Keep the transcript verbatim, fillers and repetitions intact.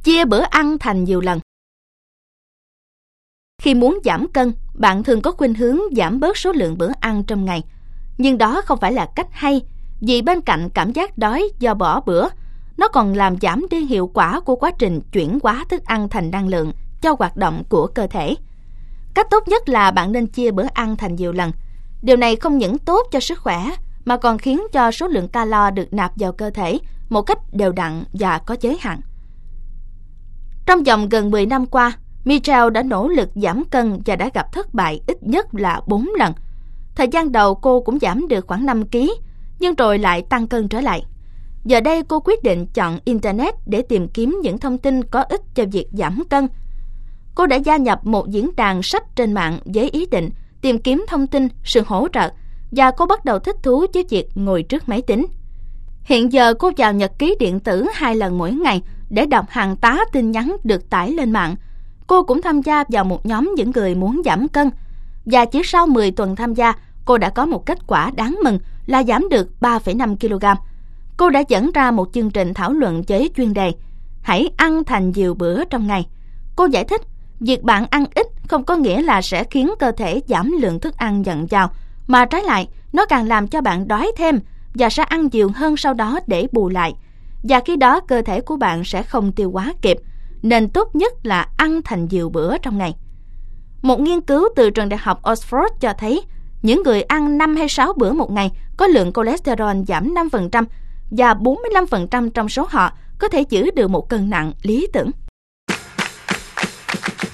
Chia bữa ăn thành nhiều lần. Khi muốn giảm cân, bạn thường có khuynh hướng giảm bớt số lượng bữa ăn trong ngày. Nhưng đó không phải là cách hay, vì bên cạnh cảm giác đói do bỏ bữa, nó còn làm giảm đi hiệu quả của quá trình chuyển hóa thức ăn thành năng lượng cho hoạt động của cơ thể. Cách tốt nhất là bạn nên chia bữa ăn thành nhiều lần. Điều này không những tốt cho sức khỏe, mà còn khiến cho số lượng calo được nạp vào cơ thể một cách đều đặn và có giới hạn. Trong vòng gần mười năm qua, Michelle đã nỗ lực giảm cân và đã gặp thất bại ít nhất là bốn lần. Thời gian đầu cô cũng giảm được khoảng năm ki lô gam, nhưng rồi lại tăng cân trở lại. Giờ đây cô quyết định chọn Internet để tìm kiếm những thông tin có ích cho việc giảm cân. Cô đã gia nhập một diễn đàn sách trên mạng với ý định tìm kiếm thông tin, sự hỗ trợ, và cô bắt đầu thích thú với việc ngồi trước máy tính. Hiện giờ cô vào nhật ký điện tử hai lần mỗi ngày để đọc hàng tá tin nhắn được tải lên mạng. Cô cũng tham gia vào một nhóm những người muốn giảm cân. Và chỉ sau mười tuần tham gia, cô đã có một kết quả đáng mừng là giảm được ba phẩy năm ki lô gam. Cô đã dẫn ra một chương trình thảo luận với chuyên đề Hãy ăn thành nhiều bữa trong ngày. Cô giải thích, việc bạn ăn ít không có nghĩa là sẽ khiến cơ thể giảm lượng thức ăn nhận vào, mà trái lại, nó càng làm cho bạn đói thêm và sẽ ăn nhiều hơn sau đó để bù lại. Và khi đó cơ thể của bạn sẽ không tiêu hóa kịp, nên tốt nhất là ăn thành nhiều bữa trong ngày. Một nghiên cứu từ trường đại học Oxford cho thấy những người ăn năm hay sáu bữa một ngày có lượng cholesterol giảm năm phần trăm và bốn mươi lăm phần trăm trong số họ có thể giữ được một cân nặng lý tưởng.